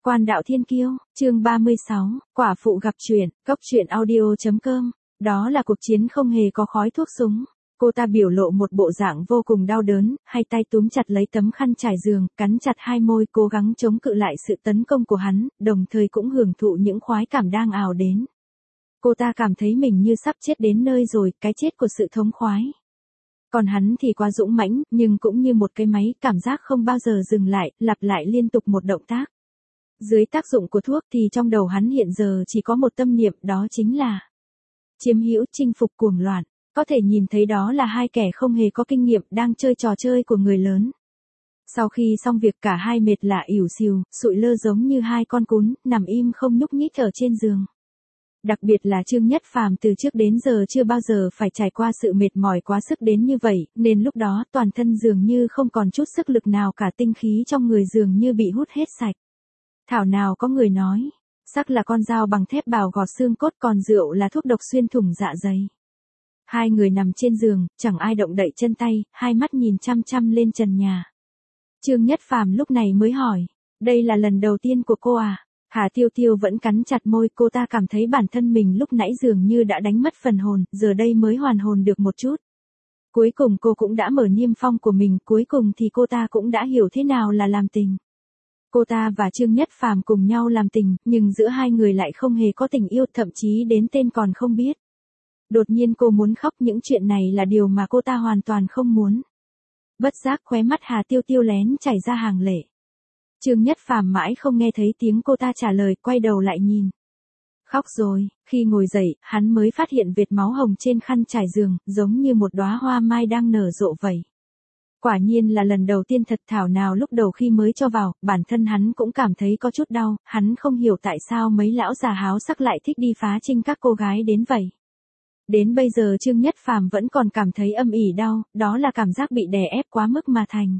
Quan đạo thiên kiêu, chương 36, quả phụ gặp chuyện, cốc truyện audio.com, đó là cuộc chiến không hề có khói thuốc súng. Cô ta biểu lộ một bộ dạng vô cùng đau đớn, hai tay túm chặt lấy tấm khăn trải giường, cắn chặt hai môi cố gắng chống cự lại sự tấn công của hắn, đồng thời cũng hưởng thụ những khoái cảm đang ào đến. Cô ta cảm thấy mình như sắp chết đến nơi rồi, cái chết của sự thống khoái. Còn hắn thì quá dũng mãnh, nhưng cũng như một cái máy, cảm giác không bao giờ dừng lại, lặp lại liên tục một động tác. Dưới tác dụng của thuốc thì trong đầu hắn hiện giờ chỉ có một tâm niệm, đó chính là chiếm hữu, chinh phục, cuồng loạn. Có thể nhìn thấy đó là hai kẻ không hề có kinh nghiệm đang chơi trò chơi của người lớn. Sau khi xong việc cả hai mệt lả ỉu xìu, sụi lơ giống như hai con cún, nằm im không nhúc nhích ở trên giường. Đặc biệt là Trương Nhất Phàm từ trước đến giờ chưa bao giờ phải trải qua sự mệt mỏi quá sức đến như vậy, nên lúc đó toàn thân dường như không còn chút sức lực nào cả, tinh khí trong người dường như bị hút hết sạch. Thảo nào có người nói, sắc là con dao bằng thép bào gọt xương cốt, còn rượu là thuốc độc xuyên thủng dạ dày. Hai người nằm trên giường, chẳng ai động đậy chân tay, hai mắt nhìn chăm chăm lên trần nhà. Trương Nhất Phàm lúc này mới hỏi, đây là lần đầu tiên của cô à? Hà Tiêu Tiêu vẫn cắn chặt môi, cô ta cảm thấy bản thân mình lúc nãy dường như đã đánh mất phần hồn, giờ đây mới hoàn hồn được một chút. Cuối cùng cô cũng đã mở niêm phong của mình, cuối cùng thì cô ta cũng đã hiểu thế nào là làm tình. Cô ta và Trương Nhất Phàm cùng nhau làm tình, nhưng giữa hai người lại không hề có tình yêu, thậm chí đến tên còn không biết. Đột nhiên cô muốn khóc, những chuyện này là điều mà cô ta hoàn toàn không muốn. Bất giác khóe mắt Hà Tiêu Tiêu lén chảy ra hàng lệ. Trương Nhất Phàm mãi không nghe thấy tiếng cô ta trả lời, quay đầu lại nhìn. Khóc rồi, khi ngồi dậy, hắn mới phát hiện vệt máu hồng trên khăn trải giường, giống như một đóa hoa mai đang nở rộ vậy. Quả nhiên là lần đầu tiên thật, thảo nào lúc đầu khi mới cho vào, bản thân hắn cũng cảm thấy có chút đau, hắn không hiểu tại sao mấy lão già háo sắc lại thích đi phá trinh các cô gái đến vậy. Đến bây giờ Trương Nhất Phàm vẫn còn cảm thấy âm ỉ đau, đó là cảm giác bị đè ép quá mức mà thành.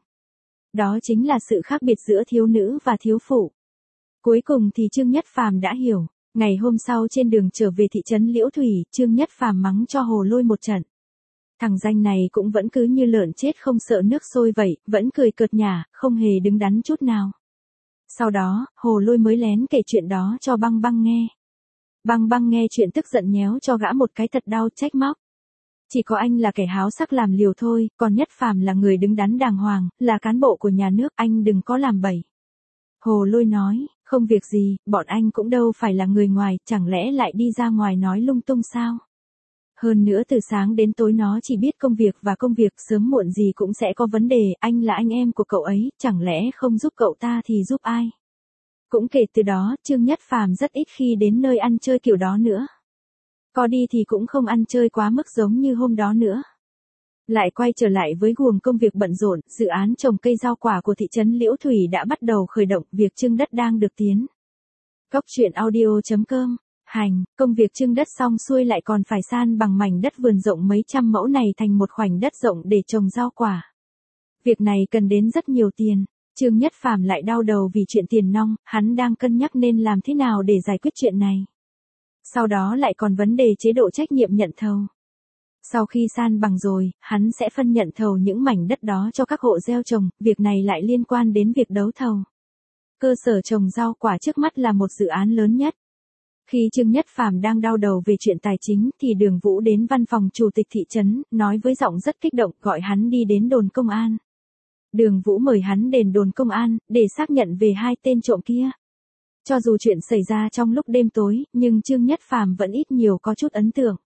Đó chính là sự khác biệt giữa thiếu nữ và thiếu phụ. Cuối cùng thì Trương Nhất Phàm đã hiểu. Ngày hôm sau trên đường trở về thị trấn Liễu Thủy, Trương Nhất Phàm mắng cho Hồ Lôi một trận. Thằng danh này cũng vẫn cứ như lợn chết không sợ nước sôi vậy, vẫn cười cợt nhả, không hề đứng đắn chút nào. Sau đó, Hồ Lôi mới lén kể chuyện đó cho Băng Băng nghe. Băng Băng nghe chuyện tức giận nhéo cho gã một cái thật đau, trách móc. Chỉ có anh là kẻ háo sắc làm liều thôi, còn Nhất Phàm là người đứng đắn đàng hoàng, là cán bộ của nhà nước, anh đừng có làm bậy. Hồ Lôi nói, không việc gì, bọn anh cũng đâu phải là người ngoài, chẳng lẽ lại đi ra ngoài nói lung tung sao? Hơn nữa từ sáng đến tối nó chỉ biết công việc và công việc, sớm muộn gì cũng sẽ có vấn đề, anh là anh em của cậu ấy, chẳng lẽ không giúp cậu ta thì giúp ai? Cũng kể từ đó, Trương Nhất Phàm rất ít khi đến nơi ăn chơi kiểu đó nữa. Có đi thì cũng không ăn chơi quá mức giống như hôm đó nữa. Lại quay trở lại với guồng công việc bận rộn, dự án trồng cây rau quả của thị trấn Liễu Thủy đã bắt đầu khởi động, việc trưng đất đang được tiến. Cốc truyện audio.com, hành, công việc trưng đất xong xuôi lại còn phải san bằng mảnh đất vườn rộng mấy trăm mẫu này thành một khoảnh đất rộng để trồng rau quả. Việc này cần đến rất nhiều tiền. Trương Nhất Phàm lại đau đầu vì chuyện tiền nong, hắn đang cân nhắc nên làm thế nào để giải quyết chuyện này. Sau đó lại còn vấn đề chế độ trách nhiệm nhận thầu. Sau khi san bằng rồi, hắn sẽ phân nhận thầu những mảnh đất đó cho các hộ gieo trồng, việc này lại liên quan đến việc đấu thầu. Cơ sở trồng rau quả trước mắt là một dự án lớn nhất. Khi Trương Nhất Phàm đang đau đầu về chuyện tài chính thì Đường Vũ đến văn phòng chủ tịch thị trấn, nói với giọng rất kích động, gọi hắn đi đến đồn công an. Đường Vũ mời hắn đến đồn công an, để xác nhận về hai tên trộm kia. Cho dù chuyện xảy ra trong lúc đêm tối, nhưng Trương Nhất Phàm vẫn ít nhiều có chút ấn tượng.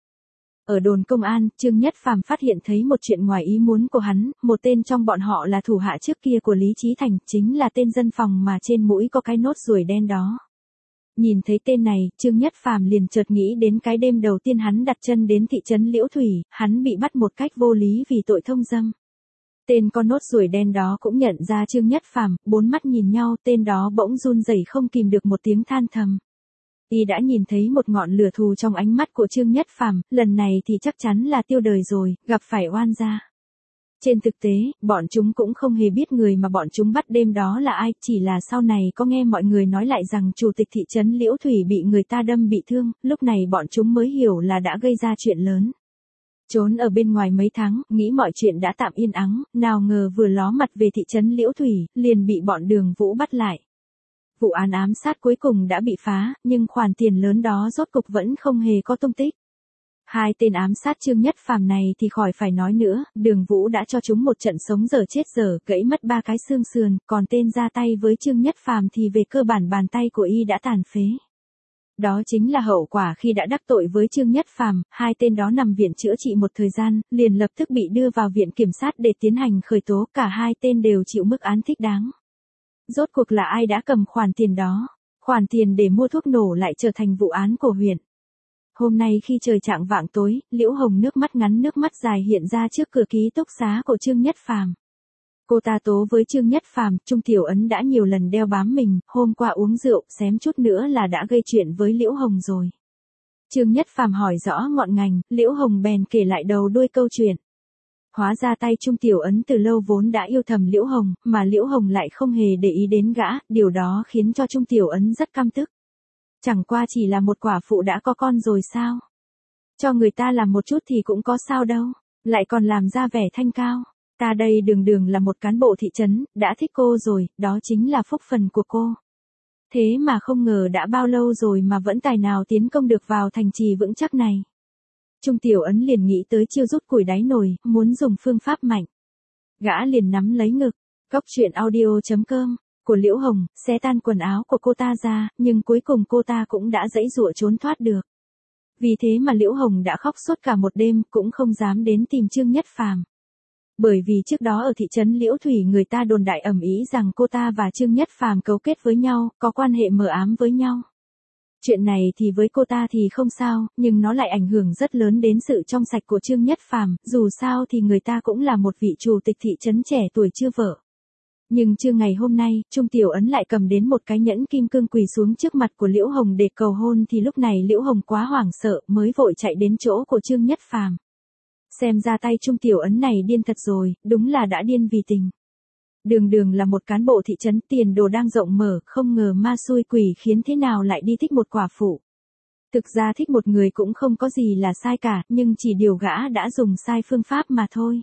Ở đồn công an, Trương Nhất Phàm phát hiện thấy một chuyện ngoài ý muốn của hắn, một tên trong bọn họ là thủ hạ trước kia của Lý Chí Thành, chính là tên dân phòng mà trên mũi có cái nốt ruồi đen đó. Nhìn thấy tên này, Trương Nhất Phàm liền chợt nghĩ đến cái đêm đầu tiên hắn đặt chân đến thị trấn Liễu Thủy, hắn bị bắt một cách vô lý vì tội thông dâm. Tên con nốt ruồi đen đó cũng nhận ra Trương Nhất Phàm, bốn mắt nhìn nhau, tên đó bỗng run rẩy không kìm được một tiếng than thầm. Y đã nhìn thấy một ngọn lửa thù trong ánh mắt của Trương Nhất Phàm, lần này thì chắc chắn là tiêu đời rồi, gặp phải oan gia. Trên thực tế, bọn chúng cũng không hề biết người mà bọn chúng bắt đêm đó là ai, chỉ là sau này có nghe mọi người nói lại rằng chủ tịch thị trấn Liễu Thủy bị người ta đâm bị thương, lúc này bọn chúng mới hiểu là đã gây ra chuyện lớn. Trốn ở bên ngoài mấy tháng, nghĩ mọi chuyện đã tạm yên ắng, nào ngờ vừa ló mặt về thị trấn Liễu Thủy, liền bị bọn Đường Vũ bắt lại. Vụ án ám sát cuối cùng đã bị phá, nhưng khoản tiền lớn đó rốt cục vẫn không hề có tung tích. Hai tên ám sát Trương Nhất Phàm này thì khỏi phải nói nữa, Đường Vũ đã cho chúng một trận sống dở chết dở, gãy mất 3 cái xương sườn, còn tên ra tay với Trương Nhất Phàm thì về cơ bản bàn tay của y đã tàn phế. Đó chính là hậu quả khi đã đắc tội với Trương Nhất Phàm, hai tên đó nằm viện chữa trị một thời gian, liền lập tức bị đưa vào viện kiểm sát để tiến hành khởi tố, cả hai tên đều chịu mức án thích đáng. Rốt cuộc là ai đã cầm khoản tiền đó? Khoản tiền để mua thuốc nổ lại trở thành vụ án của huyện. Hôm nay khi trời chạng vạng tối, Liễu Hồng nước mắt ngắn nước mắt dài hiện ra trước cửa ký túc xá của Trương Nhất Phàm. Cô ta tố với Trương Nhất Phàm, Trung Tiểu Ấn đã nhiều lần đeo bám mình, hôm qua uống rượu, xém chút nữa là đã gây chuyện với Liễu Hồng rồi. Trương Nhất Phàm hỏi rõ ngọn ngành, Liễu Hồng bèn kể lại đầu đuôi câu chuyện. Hóa ra tay Trung Tiểu Ấn từ lâu vốn đã yêu thầm Liễu Hồng, mà Liễu Hồng lại không hề để ý đến gã, điều đó khiến cho Trung Tiểu Ấn rất căm tức. Chẳng qua chỉ là một quả phụ đã có con rồi sao? Cho người ta làm một chút thì cũng có sao đâu, lại còn làm ra vẻ thanh cao. Ta đây đường đường là một cán bộ thị trấn, đã thích cô rồi, đó chính là phúc phần của cô. Thế mà không ngờ đã bao lâu rồi mà vẫn tài nào tiến công được vào thành trì vững chắc này. Trung Tiểu Ấn liền nghĩ tới chiêu rút củi đáy nồi, muốn dùng phương pháp mạnh. Gã liền nắm lấy ngực, Cóc truyện audio.com, của Liễu Hồng, xé tan quần áo của cô ta ra, nhưng cuối cùng cô ta cũng đã giãy giụa trốn thoát được. Vì thế mà Liễu Hồng đã khóc suốt cả một đêm, cũng không dám đến tìm Trương Nhất Phàm. Bởi vì trước đó ở thị trấn Liễu Thủy người ta đồn đại ầm ĩ rằng cô ta và Trương Nhất Phàm cấu kết với nhau, có quan hệ mờ ám với nhau. Chuyện này thì với cô ta thì không sao, nhưng nó lại ảnh hưởng rất lớn đến sự trong sạch của Trương Nhất Phàm, dù sao thì người ta cũng là một vị chủ tịch thị trấn trẻ tuổi chưa vợ. Nhưng trưa ngày hôm nay, Trung Tiểu Ấn lại cầm đến một cái nhẫn kim cương quỳ xuống trước mặt của Liễu Hồng để cầu hôn, thì lúc này Liễu Hồng quá hoảng sợ mới vội chạy đến chỗ của Trương Nhất Phàm. Xem ra tay Trung Tiểu Ấn này điên thật rồi, đúng là đã điên vì tình. Đường đường là một cán bộ thị trấn, tiền đồ đang rộng mở, không ngờ ma xui quỷ khiến thế nào lại đi thích một quả phụ. Thực ra thích một người cũng không có gì là sai cả, nhưng chỉ điều gã đã dùng sai phương pháp mà thôi.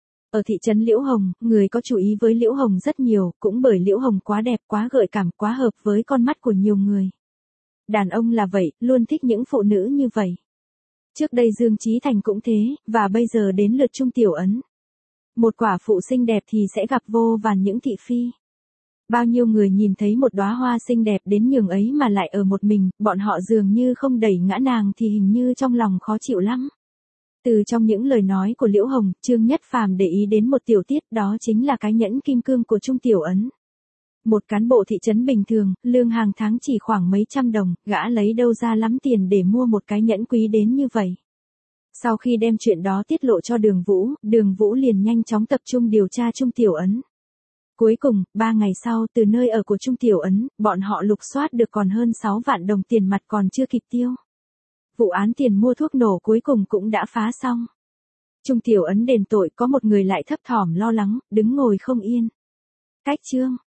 Ở thị trấn Liễu Hồng, người có chú ý với Liễu Hồng rất nhiều, cũng bởi Liễu Hồng quá đẹp, quá gợi cảm, quá hợp với con mắt của nhiều người. Đàn ông là vậy, luôn thích những phụ nữ như vậy. Trước đây Dương Chí Thành cũng thế, và bây giờ đến lượt Trung Tiểu Ấn. Một quả phụ xinh đẹp thì sẽ gặp vô vàn những thị phi. Bao nhiêu người nhìn thấy một đóa hoa xinh đẹp đến nhường ấy mà lại ở một mình, bọn họ dường như không đẩy ngã nàng thì hình như trong lòng khó chịu lắm. Từ trong những lời nói của Liễu Hồng, Trương Nhất Phàm để ý đến một tiểu tiết, đó chính là cái nhẫn kim cương của Trung Tiểu Ấn. Một cán bộ thị trấn bình thường, lương hàng tháng chỉ khoảng mấy trăm đồng, gã lấy đâu ra lắm tiền để mua một cái nhẫn quý đến như vậy. Sau khi đem chuyện đó tiết lộ cho Đường Vũ liền nhanh chóng tập trung điều tra Trung Tiểu Ấn. Cuối cùng, 3 ngày sau, từ nơi ở của Trung Tiểu Ấn, bọn họ lục soát được còn hơn 6 vạn đồng tiền mặt còn chưa kịp tiêu. Vụ án tiền mua thuốc nổ cuối cùng cũng đã phá xong. Trung Tiểu Ấn đền tội, có một người lại thấp thỏm lo lắng, đứng ngồi không yên. Cách chương